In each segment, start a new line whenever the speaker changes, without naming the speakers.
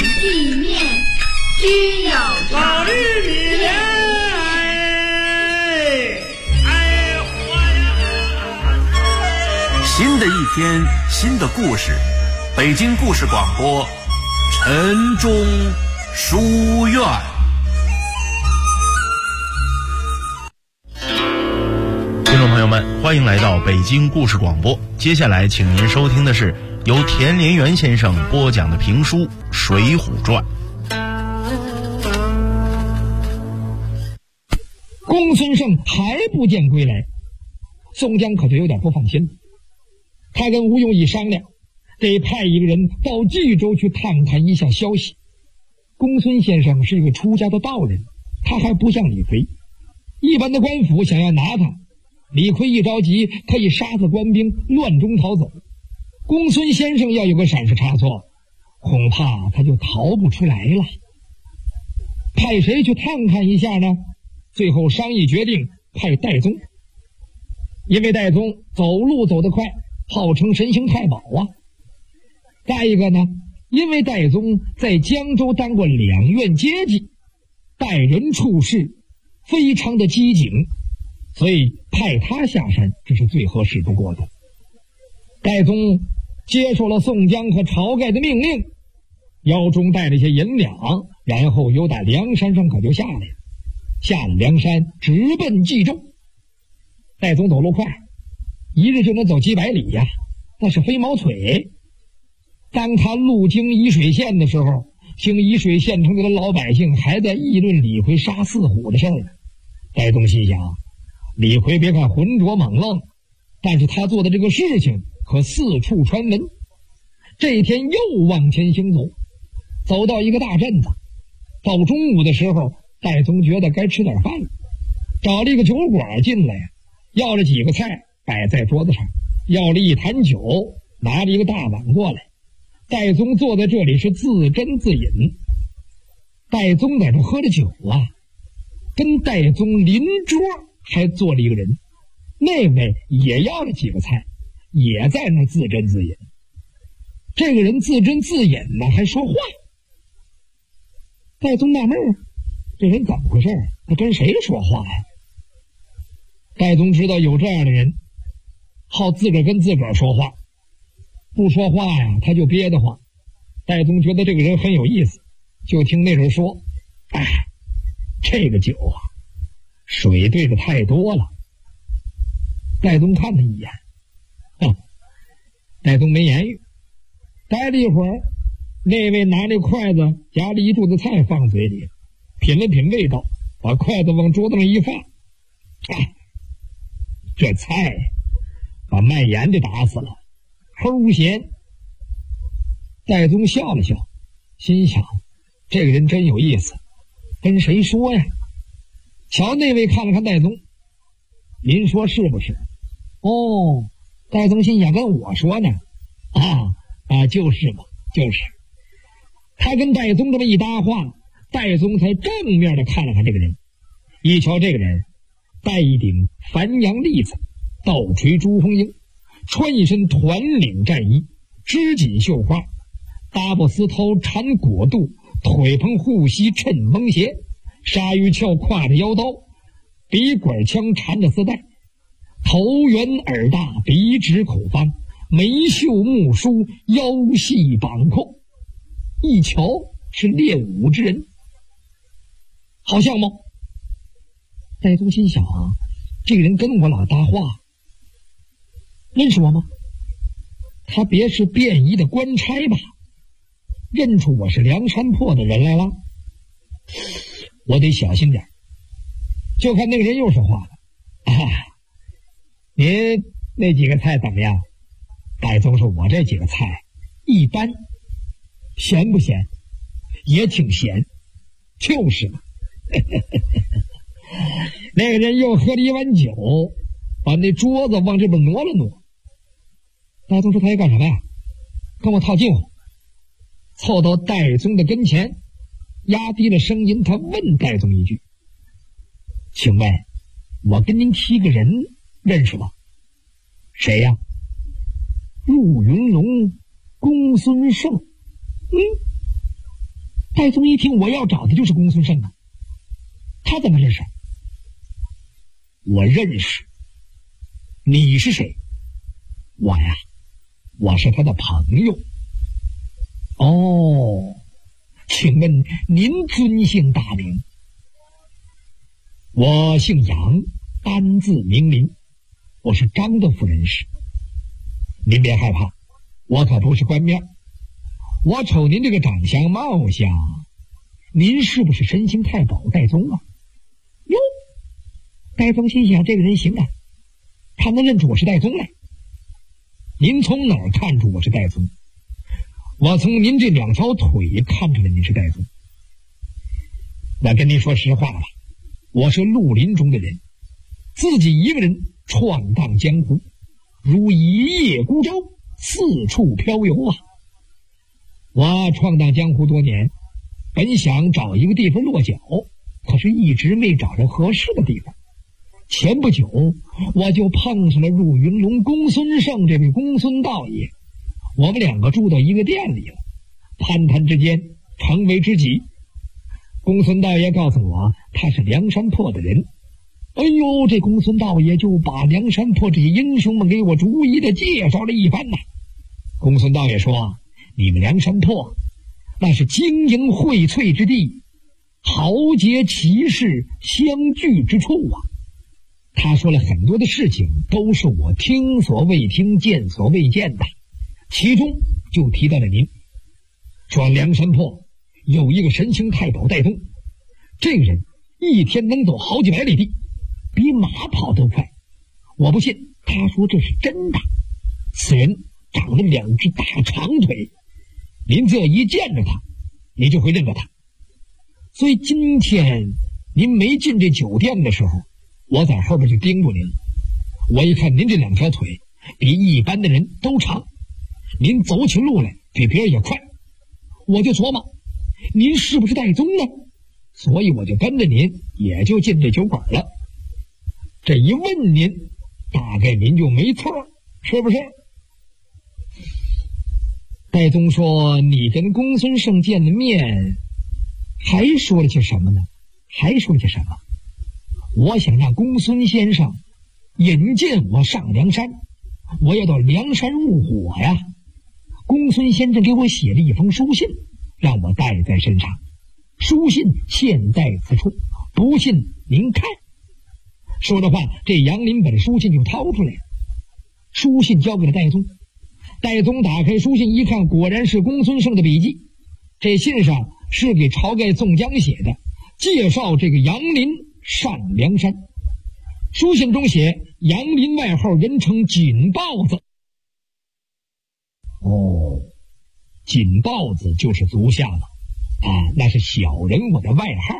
地面须有
老绿米莲，
新的一天，新的故事，北京故事广播，晨钟书院。
听众朋友们，欢迎来到北京故事广播。接下来请您收听的是由田连元先生播讲的评书《水浒传》。
公孙胜还不见归来，宋江可就有点不放心了。他跟吴用义商量，得派一个人到冀州去探看一下消息。公孙先生是一个出家的道人，他还不像李逵，一般的官府想要拿他，李逵一着急可以杀死官兵，乱中逃走。公孙先生要有个闪失差错，恐怕他就逃不出来了。派谁去探看一下呢？最后商议决定派戴宗，因为戴宗走路走得快，号称神行太保啊。再一个呢，因为戴宗在江州当过两院阶级，待人处事非常的机警，所以派他下山这是最合适不过的。戴宗接受了宋江和晁盖的命令，腰中带了些银两，然后由打梁山上可就下来了。下了梁山，直奔冀州。戴宗走路快，一日就能走几百里呀，那是飞毛腿。当他路经沂水县的时候，经沂水县城里的老百姓还在议论李逵杀四虎的事儿呢。戴宗心想，李逵别看浑浊猛愣，但是他做的这个事情可四处传闻。这一天又往前行走，走到一个大镇子，到中午的时候，戴宗觉得该吃点饭了，找了一个酒馆进来，要了几个菜摆在桌子上，要了一坛酒，拿了一个大碗过来。戴宗坐在这里是自斟自饮。戴宗在这喝着酒啊，跟戴宗邻桌还坐了一个人，那位也要了几个菜，也在那自斟自饮。这个人自斟自饮呢，还说话。戴宗纳闷儿，这人怎么回事？他跟谁说话呀？戴宗知道有这样的人，好自个儿跟自个儿说话，不说话呀他就憋得慌。戴宗觉得这个人很有意思，就听那人说：“哎，这个酒啊，水兑的太多了。”戴宗看他一眼，戴宗没言语。待了一会儿，那位拿那筷子夹了一柱子菜放嘴里，品了品味道，把筷子往桌子上一放，这菜把卖盐的打死了，齁咸。戴宗笑了笑，心想这个人真有意思，跟谁说呀？瞧那位看了看戴宗，您说是不是？哦，戴宗心想跟我说呢，就是嘛，就是。他跟戴宗这么一搭话，戴宗才正面的看了看这个人。一瞧这个人，戴一顶繁阳栗子，倒垂珠峰缨，穿一身团领战衣，织锦绣花，搭布丝绦缠裹肚，腿蓬护膝衬蒙鞋，鲨鱼鞘挎着腰刀，笔管枪缠着丝带，头圆耳大，鼻直口方，眉秀目疏，腰细膀阔，一瞧是练武之人，好相貌。戴宗心想这个人跟我老搭话，认识我吗？他别是便衣的官差吧？认出我是梁山泊的人来了，我得小心点。就看那个人又说话了，您那几个菜怎么样？戴宗说：“我这几个菜一般。”咸不咸？也挺咸，就是嘛。那个人又喝了一碗酒，把那桌子往这边挪了挪。戴宗说：“他要干什么呀？”跟我套近乎。凑到戴宗的跟前，压低了声音，他问戴宗一句：“请问，我跟您提个人认识吗？”“谁呀？”“入云龙公孙胜。”“ 戴宗一听我要找的就是公孙胜啊，他怎么认识？我认识。你是谁？我呀，我是他的朋友。哦，请问您尊姓大名？我姓杨，单字明林，我是张的府人士。您别害怕，我可不是官面。我瞅您这个长相貌相，您是不是神行太保戴宗啊？哟，戴宗心想这个人行啊，他能认出我是戴宗来。您从哪儿看出我是戴宗？我从您这2条腿看出来您是戴宗。我跟您说实话吧，我是绿林中的人，自己一个人闯荡江湖，如一叶孤舟，四处飘游啊。我闯荡江湖多年，本想找一个地方落脚，可是一直没找着合适的地方。前不久我就碰上了入云龙公孙胜这位公孙道爷，我们2个住到一个店里了，攀谈之间成为知己。公孙道爷告诉我他是梁山泊的人，哎呦，这公孙道爷就把梁山泊这些英雄们给我逐一的介绍了一番呐。公孙道爷说，你们梁山泊那是经营荟萃之地，豪杰奇士相聚之处啊。他说了很多的事情都是我听所未听见所未见的，其中就提到了您，说梁山泊有一个神行太保戴宗，这个人一天能走好几百里地，比马跑都快。我不信，他说这是真的。此人长了2只大长腿，您这一见着他，你就会认得他。所以今天您没进这酒店的时候，我在后边就盯住您了。我一看您这2条腿比一般的人都长，您走起路来比别人也快，我就琢磨您是不是戴宗呢？所以我就跟着您，也就进这酒馆了。这一问您，大概您就没错，是不是？戴宗说，你跟公孙胜见了面，还说了些什么呢？我想让公孙先生引荐我上梁山，我要到梁山入伙呀。公孙先生给我写了一封书信，让我带在身上。书信现在此处，不信您看。说着话，这杨林把这书信就掏出来了。书信交给了戴宗，戴宗打开书信一看，果然是公孙胜的笔记。这信上是给晁盖宋江写的，介绍这个杨林上梁山。书信中写，杨林外号人称锦豹子。哦，锦豹子就是足下了啊，那是小人我的外号。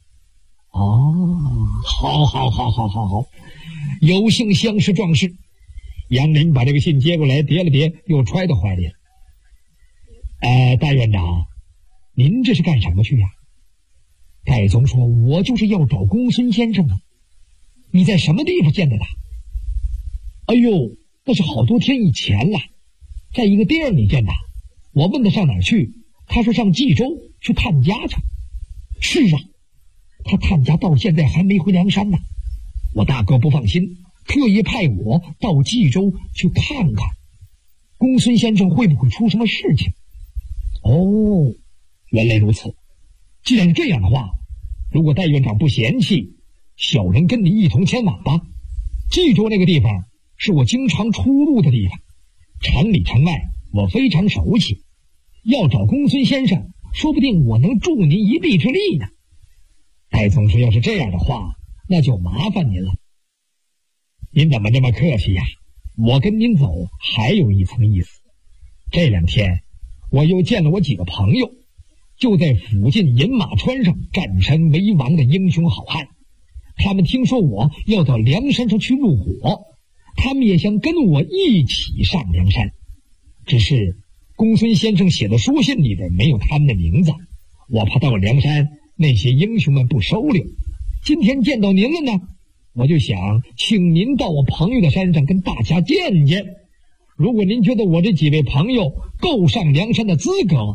哦，好，有幸相识壮士。杨林把这个信接过来，叠了叠，又揣到怀里了。戴院长，您这是干什么去呀？戴宗说，我就是要找公孙先生啊。你在什么地方见的他？哎呦，那是好多天以前了，在一个店里见他。我问他上哪儿去，他说上冀州去探家去。是啊，他探家到现在还没回梁山呢。我大哥不放心，特意派我到冀州去看看公孙先生会不会出什么事情。哦，原来如此。既然是这样的话，如果戴院长不嫌弃，小人跟你一同前往吧。冀州那个地方是我经常出入的地方，城里城外我非常熟悉。要找公孙先生，说不定我能助您一臂之力呢。戴宗说，要是这样的话，那就麻烦您了。您怎么这么客气呀？我跟您走还有一层意思。这2天我又见了我几个朋友，就在附近饮马川上占山为王的英雄好汉。他们听说我要到梁山上去入伙，他们也想跟我一起上梁山。只是公孙先生写的书信里边没有他们的名字，我怕到梁山那些英雄们不收留。今天见到您了呢，我就想请您到我朋友的山上跟大家见见。如果您觉得我这几位朋友够上梁山的资格，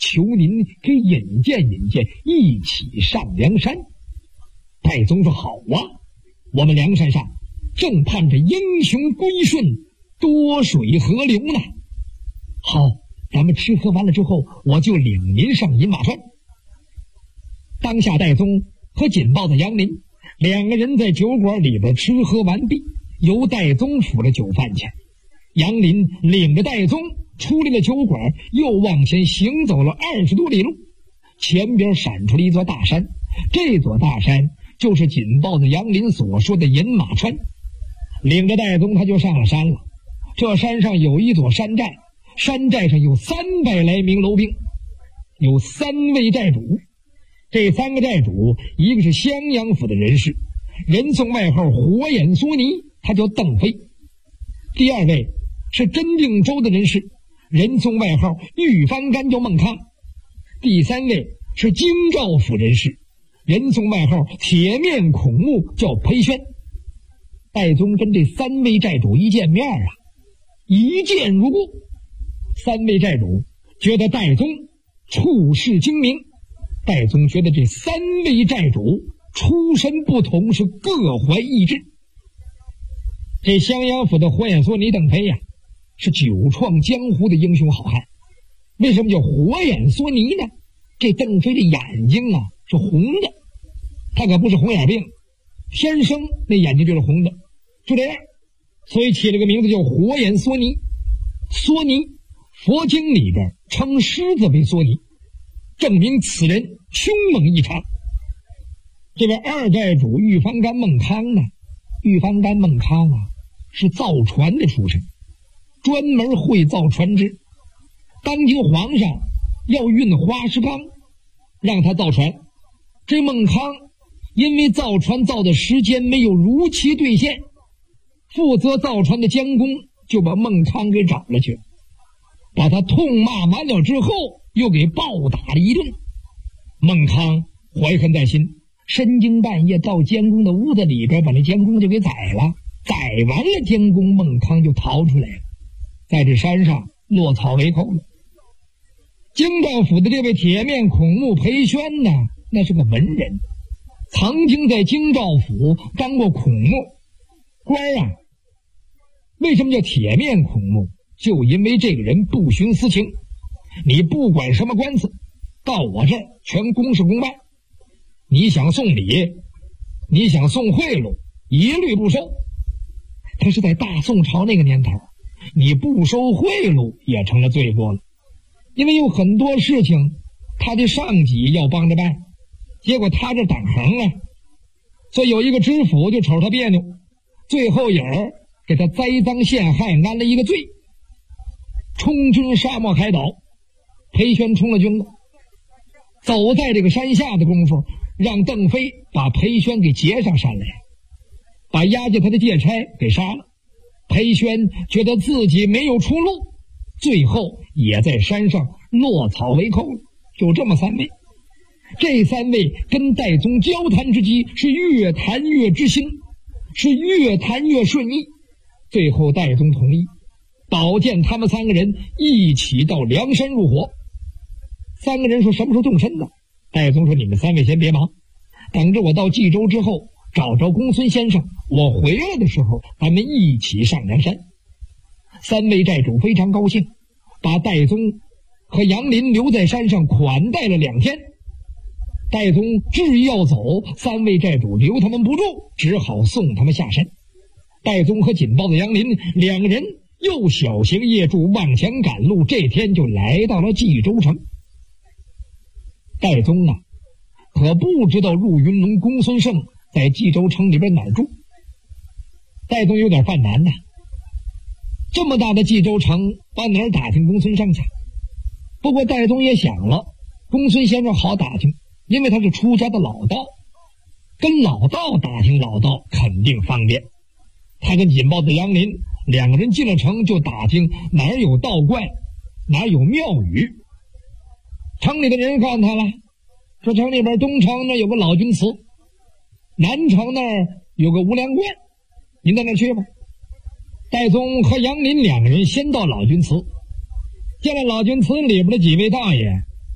求您给引荐引荐，一起上梁山。戴宗说好啊，我们梁山上正盼着英雄归顺，多水河流呢。好，咱们吃喝完了之后，我就领您上饮马川。当下戴宗和紧豹子杨林两个人在酒馆里边吃喝完毕，由戴宗付了酒饭钱。杨林领着戴宗出来了酒馆，又往前行走了20多里路，前边闪出了一座大山，这座大山就是紧豹子杨林所说的饮马川。领着戴宗他就上了山了。这山上有一座山寨，山寨上有300来名楼兵，有3位寨主。这3个寨主，一个是襄阳府的人士，人送外号火眼狻猊，他叫邓飞。第2位是真定州的人士，人送外号玉翻干，叫孟康。第3位是京兆府人士，人送外号铁面孔目，叫裴宣。戴宗跟这3位寨主一见面啊，一见如故。3位寨主觉得戴宗处事精明，戴宗觉得这3位寨主出身不同，是各怀异志。这襄阳府的火眼狻猊邓飞呀，是久创江湖的英雄好汉。为什么叫火眼狻猊呢？这邓飞的眼睛啊是红的，他可不是红眼病，天生那眼睛就是红的，就这样，所以起了个名字叫火眼狻猊。狻猊，佛经里边称狮子为狻猊，证明此人凶猛异常。这位2寨主玉翻干孟康呢，玉翻干孟康啊是造船的出身，专门会造船只。当今皇上要运花石纲，让他造船，这孟康因为造船造的时间没有如期兑现，负责造船的监工就把孟康给找了去，把他痛骂完了之后，又给暴打了一顿。孟康怀恨在心，深更半夜到监工的屋子里边，把那监工就给宰了。宰完了监工，孟康就逃出来了，在这山上落草为寇了。京兆府的这位铁面孔目裴宣呢，那是个文人，曾经在京兆府当过孔目官啊。为什么叫铁面孔目？就因为这个人不徇私情，你不管什么官司，到我这儿全公事公办。你想送礼，你想送贿赂，一律不收。他是在大宋朝那个年头，你不收贿赂也成了罪过了，因为有很多事情他的上级要帮着办，结果他这挡横啊，所以有一个知府就瞅他别扭，最后影儿给他栽赃陷害，安了一个罪。充军沙漠海岛，裴宣充了军了，走在这个山下的功夫，让邓飞把裴宣给劫上山来，把押解他的借差给杀了。裴宣觉得自己没有出路，最后也在山上落草为寇了。就这么3位，这3位跟戴宗交谈之机是越谈越知心，是越谈越顺意。最后戴宗同意保荐他们3个人一起到梁山入伙。3个人说什么时候动身呢？戴宗说你们3位先别忙，等着我到冀州之后找着公孙先生，我回来的时候咱们一起上梁山。3位寨主非常高兴，把戴宗和杨林留在山上款待了2天。戴宗执意要走，3位寨主留他们不住，只好送他们下山。戴宗和紧豹子杨林2个人又小行夜驻，往前赶路，这天就来到了冀州城。戴宗啊，可不知道入云龙公孙胜在冀州城里边哪儿住。戴宗有点犯难呐，这么大的冀州城，往哪儿打听公孙胜去？不过戴宗也想了，公孙先生好打听，因为他是出家的老道，跟老道打听老道肯定方便。他跟紧豹子杨林2个人进了城，就打听哪儿有道观，哪儿有庙宇。城里的人告诉他了，说城里边东城那有个老君祠，南城那儿有个无量观，您到那儿去吧。戴宗和杨林2个人先到老君祠，见了老君祠里边的几位大爷，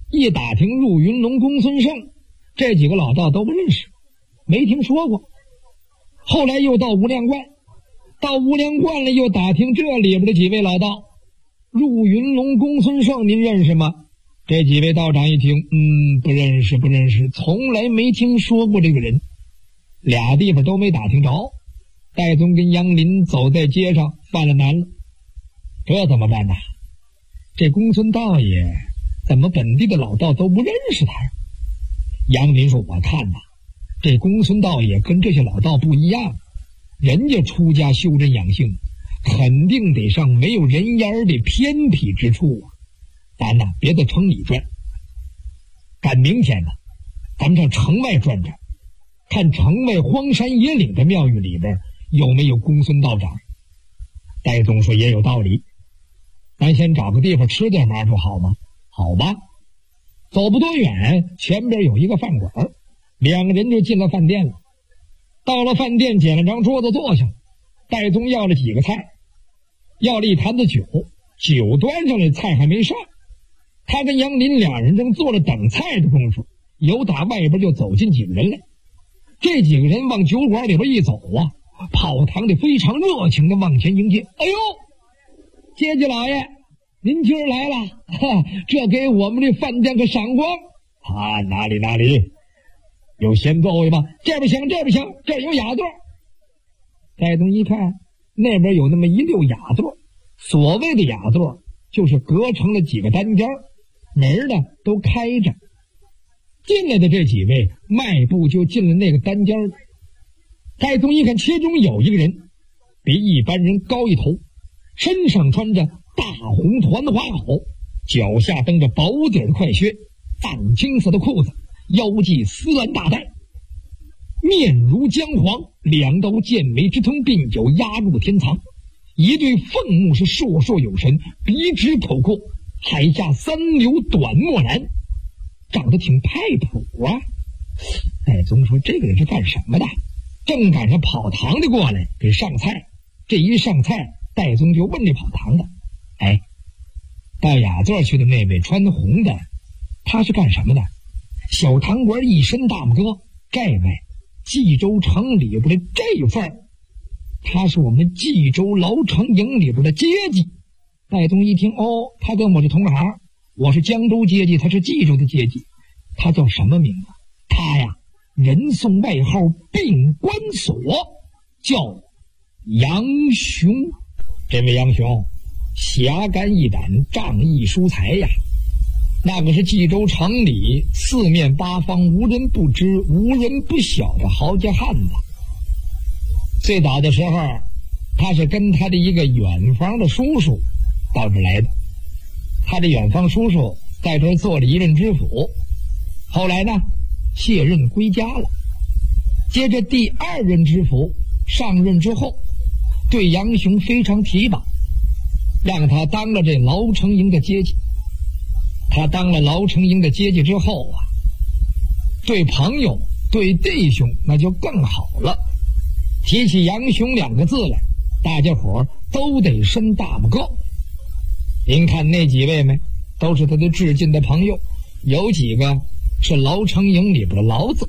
一打听入云龙公孙胜，这几个老道都不认识，没听说过。后来又到无量观，到无量观了又打听这里边的几位老道，入云龙公孙胜您认识吗？这几位道长一听，不认识，从来没听说过这个人，俩地方都没打听着。戴宗跟杨林走在街上犯了难了，这怎么办呢？这公孙道爷怎么本地的老道都不认识他呀？杨林说，我看呐，这公孙道爷跟这些老道不一样，人家出家修真养性，肯定得上没有人烟的偏僻之处啊。咱呐，别在城里转，赶明天呢，咱们上城外转转，看城外荒山野岭的庙宇里边有没有公孙道长。戴宗说，也有道理，咱先找个地方吃点嘛不好吗？好吧。走不多远，前边有一个饭馆，两个人就进了饭店了。到了饭店，捡了张桌子坐下，戴宗要了几个菜，要了一坛子酒，酒端上来，菜还没上。他跟杨林俩人正坐着等菜的功夫，由打外边就走进几个人来。这几个人往酒馆里边一走啊，跑堂的非常热情的往前迎接。哎呦，阶级老爷，您今儿来了，这给我们这饭店个赏光啊！哪里，有闲座位吗？这边行，这儿有雅座。戴宗一看，那边有那么一溜雅座，所谓的雅座就是隔成了几个单间，门呢都开着。进来的这几位迈步就进了那个单间。戴宗一看，其中有一个人比一般人高一头，身上穿着大红团花袄，脚下蹬着薄底快靴，藏青色的裤子，腰系丝蓝大带，面如姜黄，两刀剑眉之通，鬓角压入天藏，一对凤目是烁烁有神，鼻直口阔，海下三流短墨然，长得挺派谱啊。戴宗说，这个人是干什么的？正赶上跑堂的过来给上菜。这一上菜，戴宗就问这跑堂的，到雅座去的那位穿红的，他是干什么的？小堂官一身大拇哥，这位冀州城里边的这份儿，他是我们冀州牢城营里边的阶级。戴宗一听，他跟我是同行，我是江州阶级，他是冀州的阶级。他叫什么名字？他呀，人送外号病关索，叫杨雄。这位杨雄侠肝义胆，仗义疏财呀，那个是冀州城里四面八方无人不知无人不晓的豪杰汉子。最早的时候，他是跟他的一个远房的叔叔到这来的，他的远房叔叔在这儿做了一任知府，后来呢卸任归家了。接着第二任知府上任之后，对杨雄非常提拔，让他当了这牢城营的阶级。他当了牢城营的阶级之后啊，对朋友对弟兄那就更好了。提起杨雄两个字来，大家伙都得伸大拇哥。您看那几位没，都是他的至近的朋友，有几个是牢城营里边的牢子。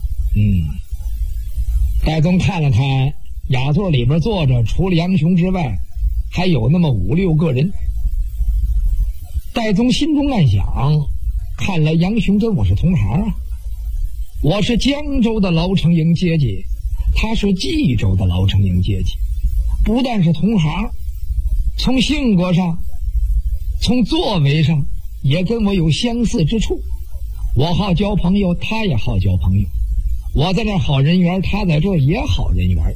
戴宗看了看雅座里边坐着，除了杨雄之外，还有那么5、6个人。戴宗心中暗想，看来杨雄跟我是同行啊，我是江州的牢城营阶级，他是冀州的牢城营阶级，不但是同行，从性格上从作为上也跟我有相似之处。我好交朋友，他也好交朋友，我在这好人缘，他在这儿也好人缘。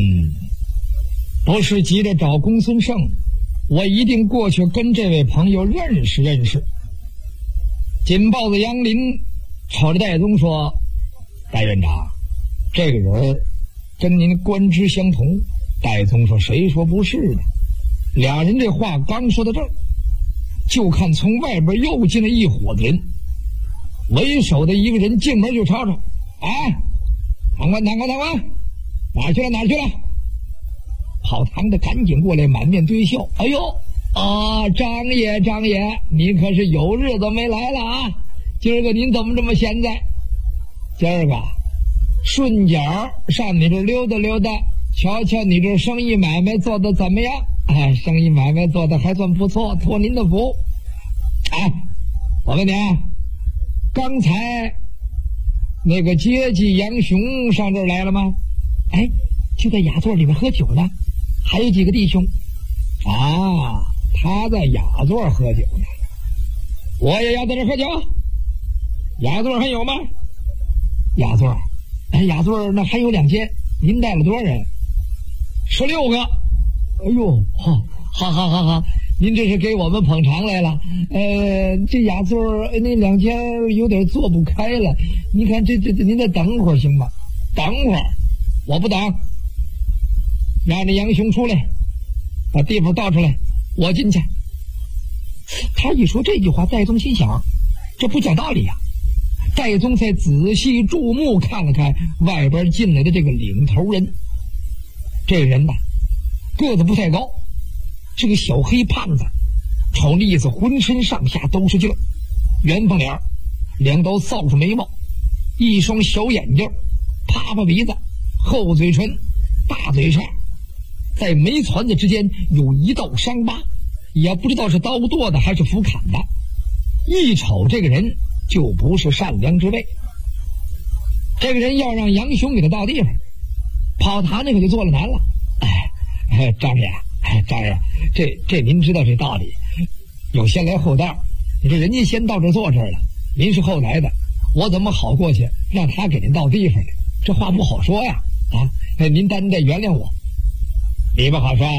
不是急着找公孙胜，我一定过去跟这位朋友认识认识。紧抱着杨林朝着戴宗说，戴院长，这个人跟您官职相同。戴宗说，谁说不是呢？俩人这话刚说到这儿，就看从外边又进了一伙子人，为首的一个人进门就吵吵，堂官，哪去了？跑堂的赶紧过来，满面堆笑。张爷，你可是有日子没来了啊！ 今儿个您怎么这么闲在？今儿个顺脚上你这溜达溜达，瞧瞧你这生意买卖做得怎么样？哎，生意买卖做得还算不错，托您的福。哎，我问你啊，刚才那个阶级杨雄上这儿来了吗？哎，就在雅座里面喝酒呢，还有几个弟兄。啊，他在雅座喝酒呢，我也要在这喝酒。雅座还有吗？雅座，哎，雅座那还有2间，您带了多少人？16个。哎呦，好，您这是给我们捧场来了。这雅座那2间有点坐不开了，你看这您再等会儿行吗？等会儿，我不等，让这杨雄出来，把地方倒出来，我进去。他一说这句话，戴宗心想，这不讲道理呀。戴宗才仔细注目看了看外边进来的这个领头人，这人呐，个子不太高，是个小黑胖子，瞅那意思浑身上下都是劲儿，圆胖脸，2道扫帚眉毛，一双小眼睛，趴趴鼻子，厚嘴唇，大嘴叉，在眉攒子之间有1道伤疤，也不知道是刀剁的还是斧砍的。一瞅这个人就不是善良之辈。这个人要让杨雄给他到地方，跑堂那可就做了难了。张爷，这您知道这道理，有先来后到，你这人家先到这坐这儿了，您是后来的，我怎么好过去让他给您到地方去？这话不好说呀！您得原谅我。你不好说，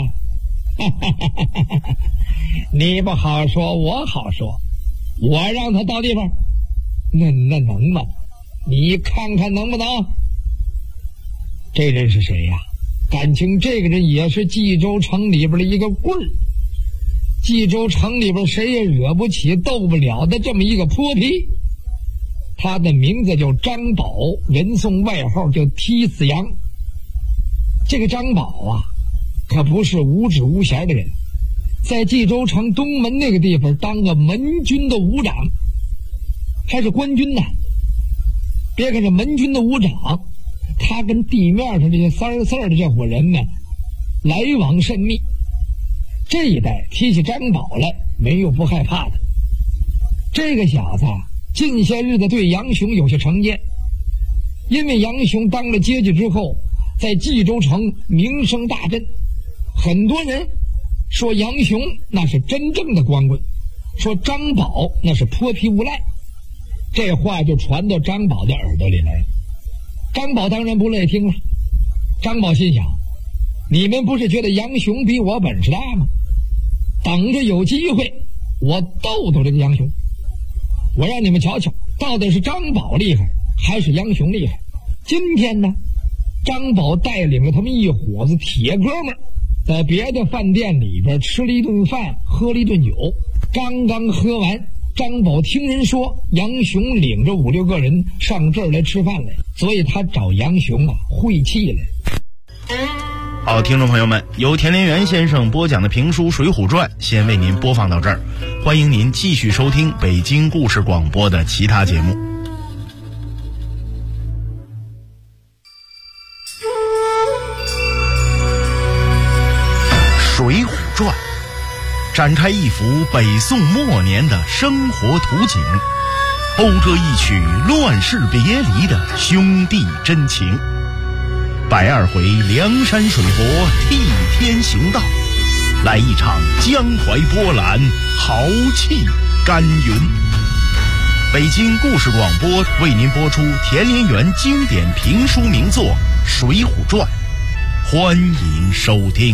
你不好说，我好说。我让他到地方，那能吗？你看看能不能？这人是谁呀？感情这个人也是冀州城里边的一个棍儿，冀州城里边谁也惹不起斗不了的这么一个泼皮。他的名字叫张宝，人送外号叫踢死羊。这个张宝啊，可不是无指无衔的人，在冀州城东门那个地方当个门军的武长，还是官军呢。别看是门军的武长，他跟地面上这些三的这伙人呢，来往甚密。这一代提起张宝来，没有不害怕的。这个小子近些日子对杨雄有些成见，因为杨雄当了阶级之后，在冀州城名声大振，很多人说杨雄那是真正的光棍，说张宝那是泼皮无赖。这话就传到张宝的耳朵里来了。张宝当然不乐意听了。张宝心想，你们不是觉得杨雄比我本事大吗？等着有机会我斗这个杨雄，我让你们瞧瞧到底是张宝厉害还是杨雄厉害。今天呢，张宝带领了他们一伙子铁哥们儿，在别的饭店里边吃了一顿饭，喝了一顿酒。刚刚喝完，张宝听人说杨雄领着5、6个人上这儿来吃饭来，所以他找杨雄晦气来。
好，听众朋友们，由田连元先生播讲的评书《水浒传》先为您播放到这儿，欢迎您继续收听北京故事广播的其他节目。《水浒传》展开一幅北宋末年的生活图景，讴歌一曲乱世别离的兄弟真情。120回梁山水泊替天行道，来一场江淮波澜，豪气干云。北京故事广播为您播出田连元经典评书名作《水浒传》，欢迎收听。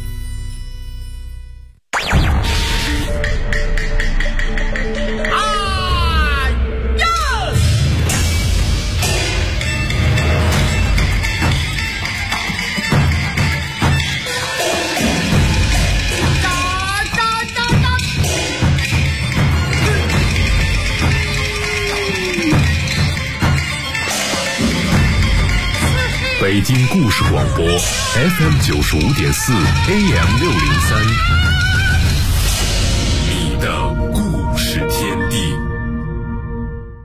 北京故事广播 FM95.4 AM603，你的故事天地。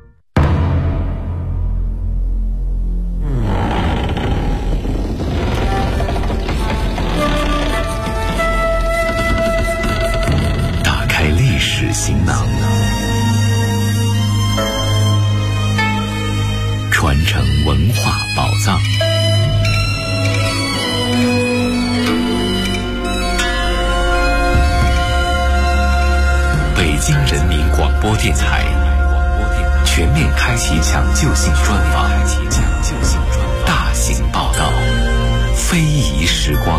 电台全面开启抢救性专访，大型报道，非遗时光。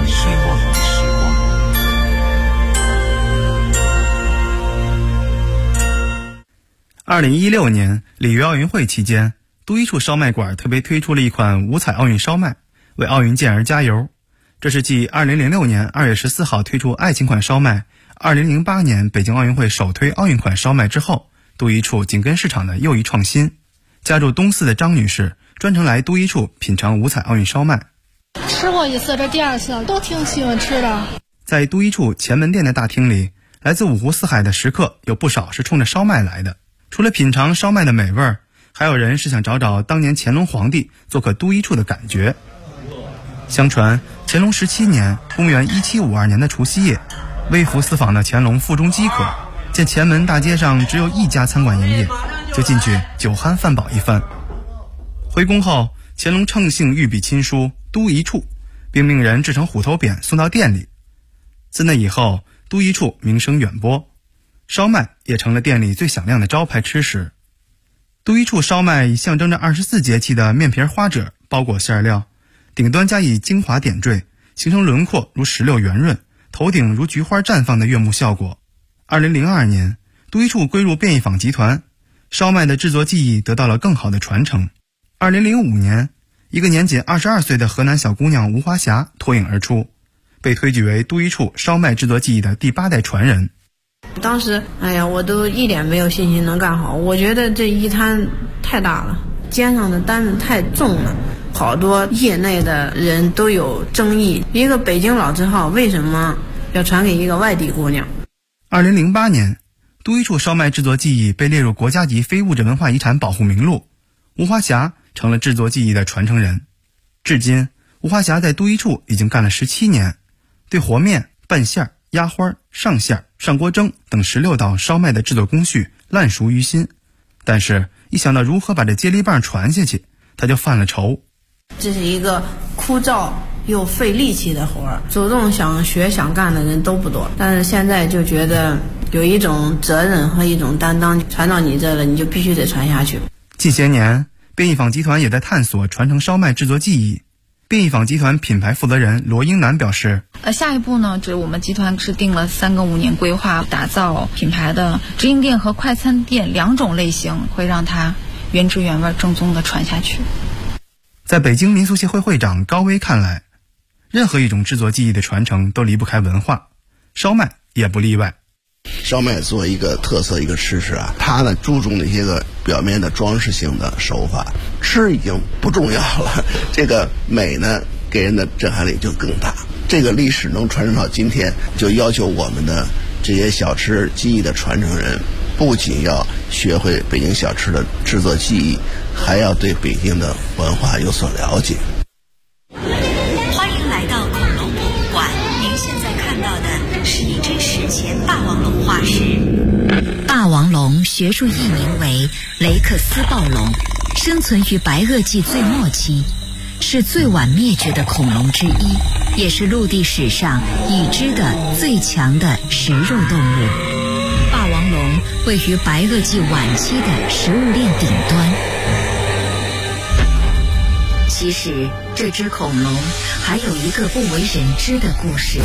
2016年里约奥运会期间，都一处烧麦馆特别推出了一款五彩奥运烧麦，为奥运健儿加油。这是继2006年2月14号推出爱情款烧麦，2008年北京奥运会首推奥运款烧麦之后，都一处紧跟市场的又一创新。家住东四的张女士专程来都一处品尝五彩奥运烧麦。
吃过一次，这第二次都挺喜欢吃的。
在都一处前门店的大厅里，来自五湖四海的食客有不少是冲着烧麦来的。除了品尝烧麦的美味，还有人是想找找当年乾隆皇帝做客都一处的感觉。相传乾隆17年公元1752年的除夕夜，微服私访的乾隆腹中饥渴，见前门大街上只有一家餐馆营业，就进去酒酣饭饱一番。回宫后，乾隆乘兴御笔亲书都一处，并命人制成虎头匾送到店里。自那以后，都一处名声远播，烧麦也成了店里最响亮的招牌吃食。都一处烧麦以象征着24节气的面皮花褶包裹馅料，顶端加以精华点缀，形成轮廓如石榴圆润，头顶如菊花绽放的悦目效果。2002年，都一处归入便宜坊集团，烧麦的制作技艺得到了更好的传承。2005年，一个年仅22岁的河南小姑娘吴华霞脱颖而出，被推举为都一处烧麦制作技艺的第8代传人。
当时我都一点没有信心能干好，我觉得这一摊太大了，肩上的担子太重了，好多业内的人都有争议，一个北京老字号为什么要传给一个外地姑娘。
2008年，都一处烧麦制作技艺被列入国家级非物质文化遗产保护名录，吴华霞成了制作技艺的传承人。至今，吴华霞在都一处已经干了17年，对和面、拌馅、压花、上馅、上锅蒸等16道烧麦的制作工序烂熟于心。但是一想到如何把这接力棒传下去，他就犯了愁。
这是一个枯燥又费力气的活儿，主动想学想干的人都不多，但是现在就觉得有一种责任和一种担当，传到你这了，你就必须得传下去。
近些年，便宜坊集团也在探索传承烧麦制作技艺。便宜坊集团品牌负责人罗英南表示，
下一步呢，就是我们集团制定了3个5年规划，打造品牌的直营店和快餐店2种类型，会让它原汁原味正宗的传下去。
在北京民俗协会会长高威看来，任何一种制作技艺的传承都离不开文化，烧麦也不例外。
烧麦作为一个特色一个吃食它呢注重的一些个表面的装饰性的手法，吃已经不重要了，这个美呢给人的震撼力就更大。这个历史能传承到今天，就要求我们的这些小吃技艺的传承人，不仅要学会北京小吃的制作技艺，还要对北京的文化有所了解。
欢迎来到恐龙博物馆，您现在看到的是一只史前霸王龙化石。霸王龙学术译名为雷克斯暴龙，生存于白垩纪最末期，是最晚灭绝的恐龙之一，也是陆地史上已知的最强的食肉动物。霸王龙位于白垩纪晚期的食物链顶端。其实这只恐龙还有一个不为人知的故事。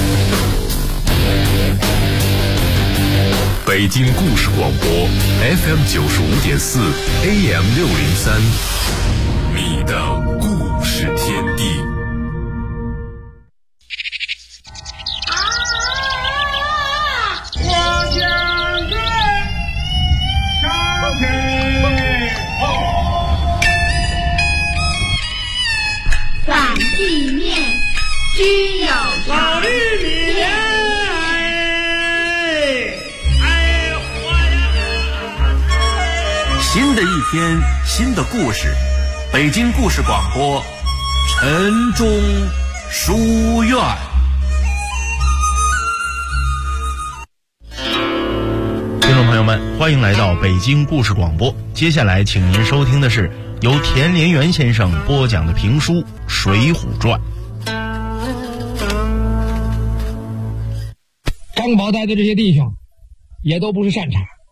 北京故事广播 FM 95.4 AM 603，你的故事天地。
反地面居有
老绿里面，
新的一天，新的故事，北京故事广播，晨钟书院。
听众朋友们，欢迎来到北京故事广播。接下来请您收听的是由田连元先生播讲的评书《水浒传》。
张宝带的这些弟兄也都不是善茬，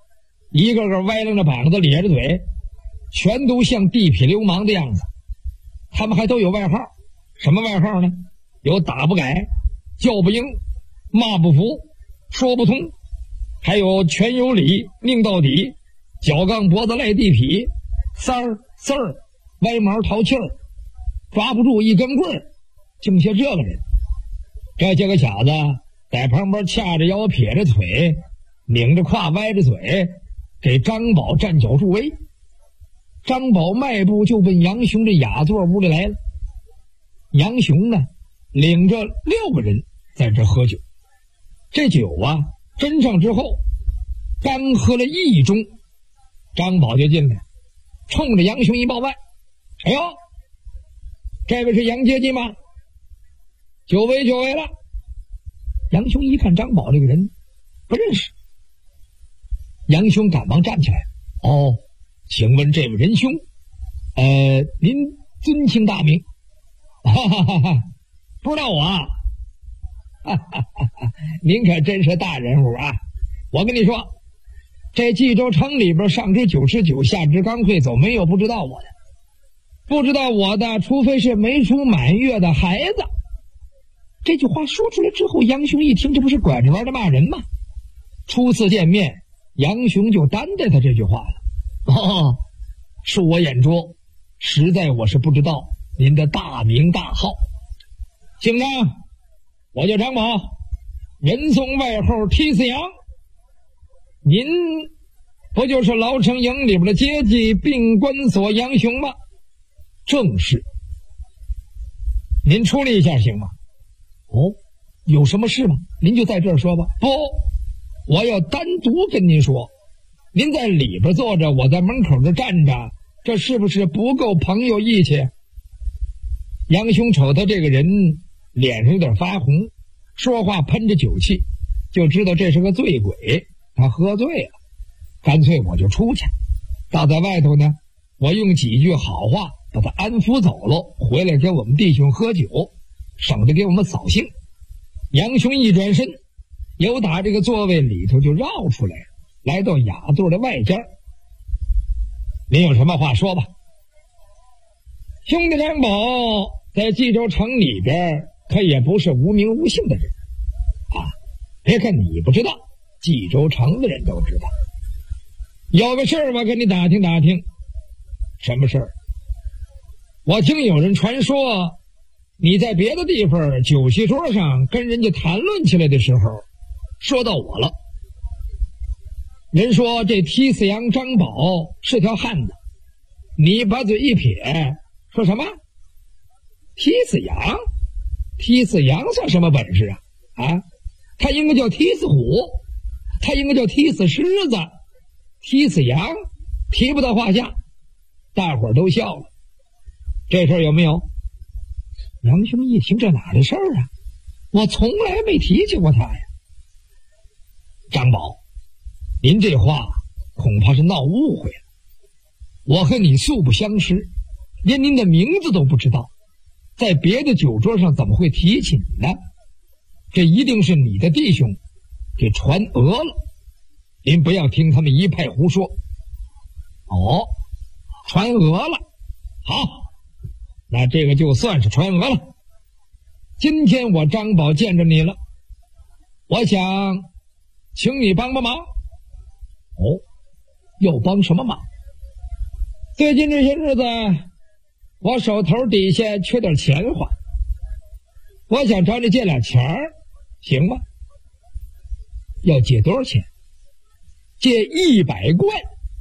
一个个歪楞着膀子咧着嘴，全都像地痞流氓的样子。他们还都有外号，什么外号呢？有打不改、叫不应、骂不服、说不通，还有全有理、命到底、脚杠脖子赖地痞、三儿四儿、歪毛淘气儿、抓不住一根棍儿，净些这个人。这些个小子在旁边掐着腰撇着腿，拧着胯歪着嘴，给张宝站脚助威。张宝迈步就奔杨雄这雅座屋里来了。杨雄呢，领着6个人在这喝酒。这酒啊斟上之后，刚喝了1盅，张宝就进来，冲着杨雄一报拜：“哎呦，这位是杨阶级吗？久违了。”杨雄一看张宝这个人不认识，杨雄赶忙站起来：“哦，请问这位仁兄，您尊姓大名？”“哈哈哈哈，不知道我啊？哈哈哈哈，您可真是大人物啊！我跟你说，这冀州城里边上至9吃9，下至刚会走，没有不知道我的。不知道我的，除非是没出满月的孩子。”这句话说出来之后，杨雄一听，这不是拐着弯的骂人吗？初次见面，杨雄就担待他这句话了。“哦，恕我眼拙，实在我是不知道您的大名大号。姓张，我叫张宝，人送外号踢死羊。您不就是牢城营里边的阶级病关所杨雄吗？”“正是。”“您出来一下行吗？”“哦，有什么事吗？您就在这儿说吧。”“不，我要单独跟您说。您在里边坐着，我在门口这站着，这是不是不够朋友义气？”杨雄瞅他这个人脸上有点发红，说话喷着酒气，就知道这是个醉鬼，他喝醉了。干脆我就出去，到在外头呢，我用几句好话把他安抚走了，回来跟我们弟兄喝酒，省得给我们扫兴。杨雄一转身，由打这个座位里头就绕出来，来到雅座的外间。“您有什么话说吧。”“兄弟张宝在冀州城里边可也不是无名无姓的人啊！别看你不知道，冀州城的人都知道。有个事儿我跟你打听打听。”“什么事儿？”“我听有人传说，你在别的地方酒席桌上跟人家谈论起来的时候，说到我了。人说这踢死羊张宝是条汉子，你把嘴一撇，说什么？踢死羊？踢死羊算什么本事啊？啊，他应该叫踢死虎，他应该叫踢死狮子，踢死羊提不到话下。”大伙儿都笑了。这事儿有没有？杨雄一听，这哪的事儿啊？我从来没提起过他呀。“张宝，您这话恐怕是闹误会了。我和你素不相识，连您的名字都不知道，在别的酒桌上怎么会提起你呢？这一定是你的弟兄给传讹了，您不要听他们一派胡说。”“哦，传讹了，好，那这个就算是传讹了。今天我张宝见着你了，我想请你帮帮忙。”“哦，要帮什么忙？”“最近这些日子，我手头底下缺点钱花，我想找你借俩钱儿，行吗？”“要借多少钱？”“借100贯。”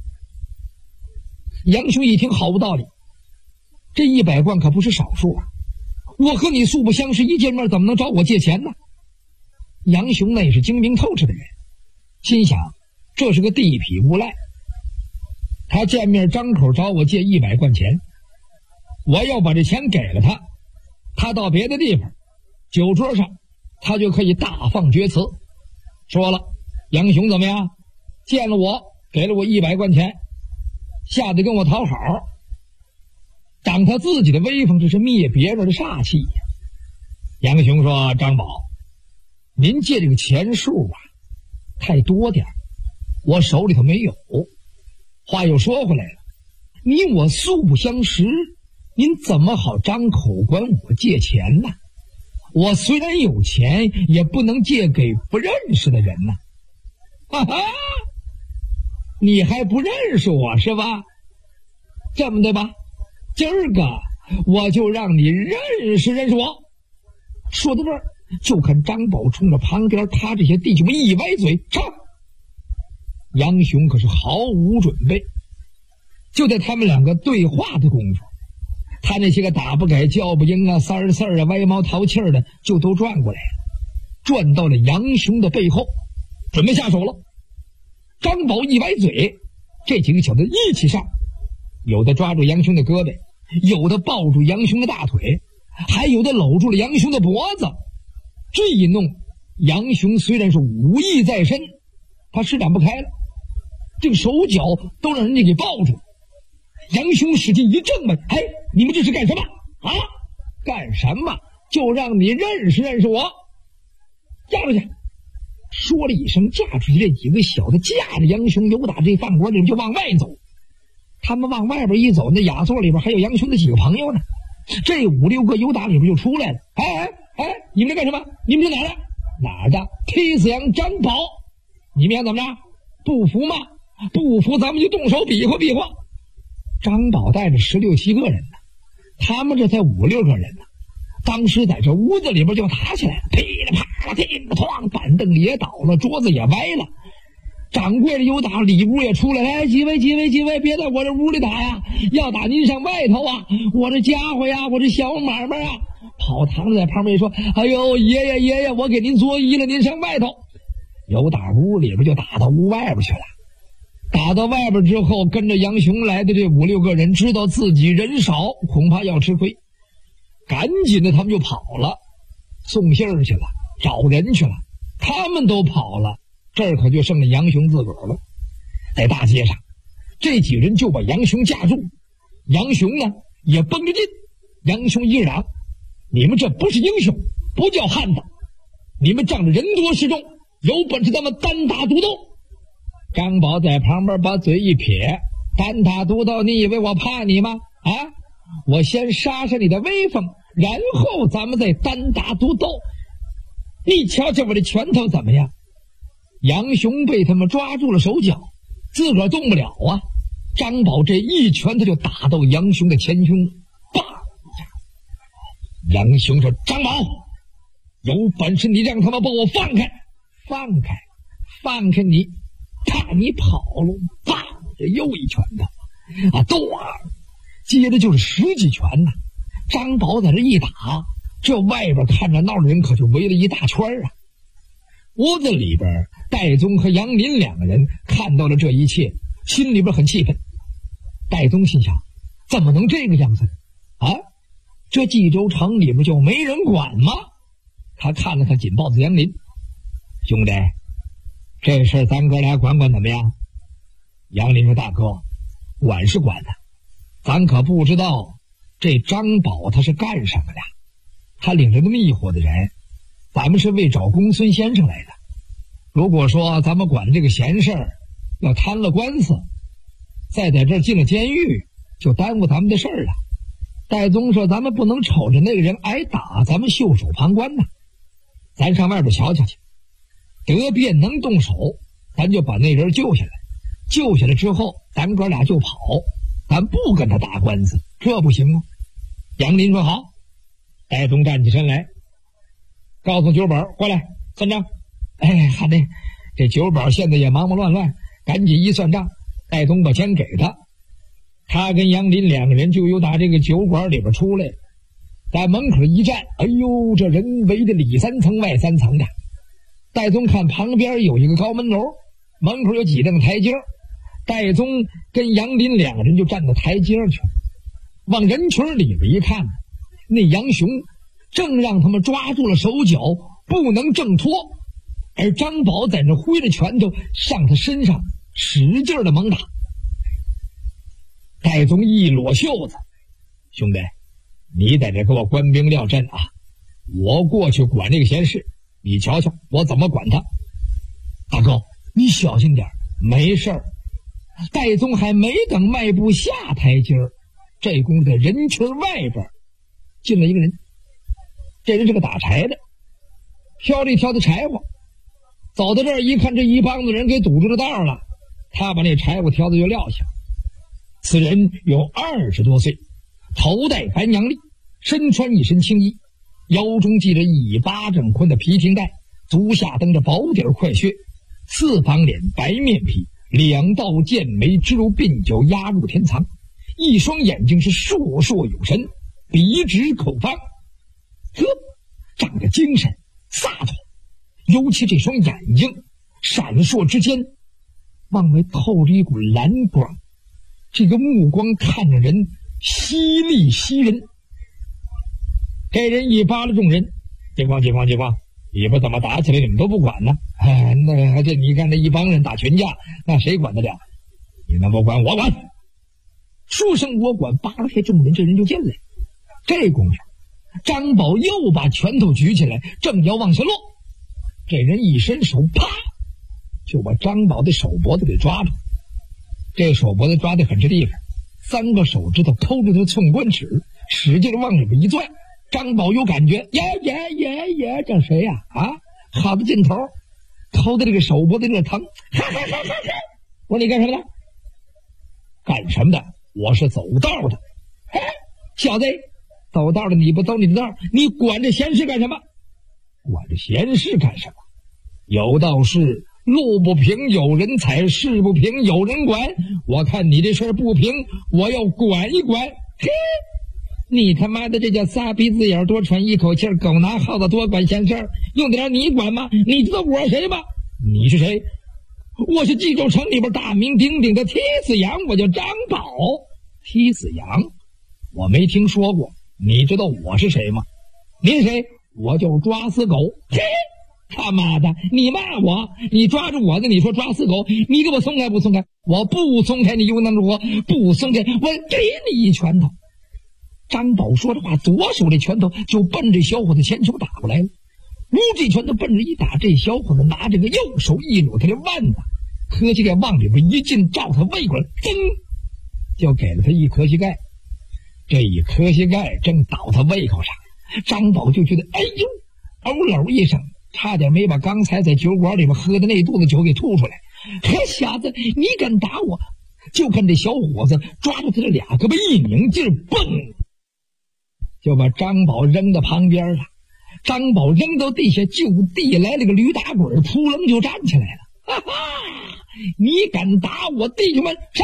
杨雄一听毫无道理，这100贯可不是少数啊！我和你素不相识，一见面怎么能找我借钱呢？杨雄那也是精明透彻的人，心想这是个地痞无赖，他见面张口找我借100贯钱，我要把这钱给了他，他到别的地方酒桌上他就可以大放厥词，说了杨雄怎么样，见了我给了我100贯钱，下得跟我讨好，长他自己的威风，这是灭别人的煞气呀。杨雄说：“张宝，您借这个钱数啊太多点， 我手里头没有。话又说回来了，你我素不相识，您怎么好张口管我借钱呢？我虽然有钱，也不能借给不认识的人呢。哈哈，你还不认识我是吧？这么的吧，今儿个我就让你认识认识我。说到这儿，就看张宝冲着旁边他这些弟兄们一歪嘴，唱。杨雄可是毫无准备，就在他们两个对话的功夫，他那些个打不改叫不应啊、三儿四儿啊、歪毛淘气儿的就都转过来了，转到了杨雄的背后，准备下手了。张宝一歪嘴，这几个小子一起上，有的抓住杨雄的胳膊，有的抱住杨雄的大腿，还有的搂住了杨雄的脖子。这一弄，杨雄虽然是武艺在身，他施展不开了，这个手脚都让人家给抱住。杨雄使劲一挣吧，哎，你们这是干什么啊？干什么？就让你认识认识我。架出去。说了一声架出去，这几个小子架着杨雄由打这饭馆里就往外走。他们往外边一走，那雅座里边还有杨雄的几个朋友呢。这5、6个由打里边就出来了。哎，你们在干什么？你们是哪儿的？哪儿的？踢死杨张宝！你们想怎么着？不服吗？不服咱们就动手比划比划。张宝带着16、17个人呢，他们这才5、6个人呢。当时在这屋子里边就打起来了，噼里啪啦，叮当哐，板凳也倒了，桌子也歪了。掌柜的有打，里屋也出来，哎，几位，别在我这屋里打呀，要打您上外头啊！我这家伙呀，我这小买卖啊！跑堂在旁边说：“哎呦，爷爷，我给您作揖了，您上外头。”有打屋里边就打到屋外边去了。打到外边之后，跟着杨雄来的这5、6个人知道自己人少，恐怕要吃亏，赶紧的他们就跑了，送信儿去了，找人去了。他们都跑了，这儿可就剩了杨雄自个儿了。在大街上，这几人就把杨雄架住，杨雄呢也绷着劲。杨雄一嚷：“你们这不是英雄，不叫汉子，你们仗着人多势众，有本事咱们单打独斗。”张宝在旁边把嘴一撇：“单打独斗，你以为我怕你吗？啊，我先杀杀你的威风，然后咱们再单打独斗。你瞧瞧我这拳头怎么样？”杨雄被他们抓住了手脚，自个儿动不了啊。张宝这一拳他就打到杨雄的前胸，棒一下。杨雄说：“张宝，有本事你让他们把我放开，放开你，怕你跑了。”棒，这又一拳头啊，咚，接着就是10几拳呢。张宝在这一打，这外边看着闹的人可就围了一大圈啊。屋子里边，戴宗和杨林2个人看到了这一切，心里边很气愤。戴宗心想：怎么能这个样子啊？这冀州城里边就没人管吗？他看了看紧抱子杨林：“兄弟，这事咱哥俩管怎么样？”杨林说：“大哥，管是管的，咱可不知道这张宝他是干什么的。他领着个密伙的人，咱们是为找公孙先生来的。如果说咱们管这个闲事儿，要摊了官司，再在这儿进了监狱，就耽误咱们的事儿了。”戴宗说：“咱们不能瞅着那个人挨打，咱们袖手旁观呐。咱上外边瞧瞧去，得便能动手，咱就把那人救下来。救下来之后，咱哥俩就跑，咱不跟他打官司，这不行吗？”杨林说：“好。”戴宗站起身来，告诉酒保过来算账。哎，好的。这酒保现在也忙忙乱，赶紧一算账。戴宗把钱给他，他跟杨林2个人就又打这个酒馆里边出来，在门口一站，哎呦，这人围着里3层外3层的。戴宗看旁边有一个高门楼，门口有几辆台阶，戴宗跟杨林2个人就站到台阶去了。往人群里边一看，那杨雄正让他们抓住了手脚，不能挣脱，而张宝在那挥着拳头上他身上使劲的猛打。戴宗一裸袖子：“兄弟，你在这给我官兵撂阵啊！我过去管这个闲事，你瞧瞧我怎么管他。大哥，你小心点， 没事儿。戴宗还没等迈步下台阶儿，这功夫在人群外边进了一个人。这人是个打柴的，挑着一挑的柴火，走到这儿一看，这一帮子人给堵住了道了，他把那柴火挑子就撂下。此人有20多岁，头戴白娘笠，身穿一身青衣，腰中系着1巴掌宽的皮挺带，足下蹬着薄底快靴，四方脸，白面皮，2道剑眉直如鬓角压入天藏，一双眼睛是烁烁有神，笔直口方，长得精神飒沓，尤其这双眼睛闪烁之间往外透着一股蓝光，这个目光看着人犀利袭人。这人一扒拉众人，警官，你们怎么打起来你们都不管呢？那这你看这一帮人打群架，那谁管得了？你们不管我管。说声我管，扒拉开众人，这人就进来。这功夫张宝又把拳头举起来，正要往下落，这人一伸手，啪就把张宝的手脖子给抓住。这手脖子抓得很是厉害，3个手指头抠住他的寸关尺，使劲往里边一攥。张宝有感觉，耶，这谁呀？好的劲头，抠的这个手脖子有点疼。我说你干什么的？干什么的？我是走道的。小子，走道的你不走你的道，你管这闲事干什么？管这闲事干什么？有道是路不平有人踩，事不平有人管。我看你这事不平，我要管一管。你他妈的这叫仨鼻子眼多喘一口气，狗拿耗子多管闲事，用得着你管吗？你知道我是谁吗？你是谁？我是冀州城里边大名鼎鼎的踢死羊，我叫张宝。踢死羊我没听说过，你知道我是谁吗？你是谁？我就抓死狗。他妈的，你骂我，你抓住我的，你说抓死狗，你给我松开不松开？我不松开，你又能说不松开，我给你一拳头。张宝说着话，左手这拳头就奔这小伙子前胸打过来了。这拳头奔着一打，这小伙子拿这个右手一扭他的腕子，磕膝盖往里边一进，照他胃口，噌就给了他一磕膝盖。这一磕膝盖正倒他胃口上，张宝就觉得哎呦，嗷嗷一声，差点没把刚才在酒馆里边喝的那肚子酒给吐出来。小子，你敢打我？就看这小伙子抓住他的2胳膊一拧劲，嘣就把张宝扔到旁边了。张宝扔到地下，就地来了个驴打滚，扑棱就站起来了。你敢打我，弟兄们上！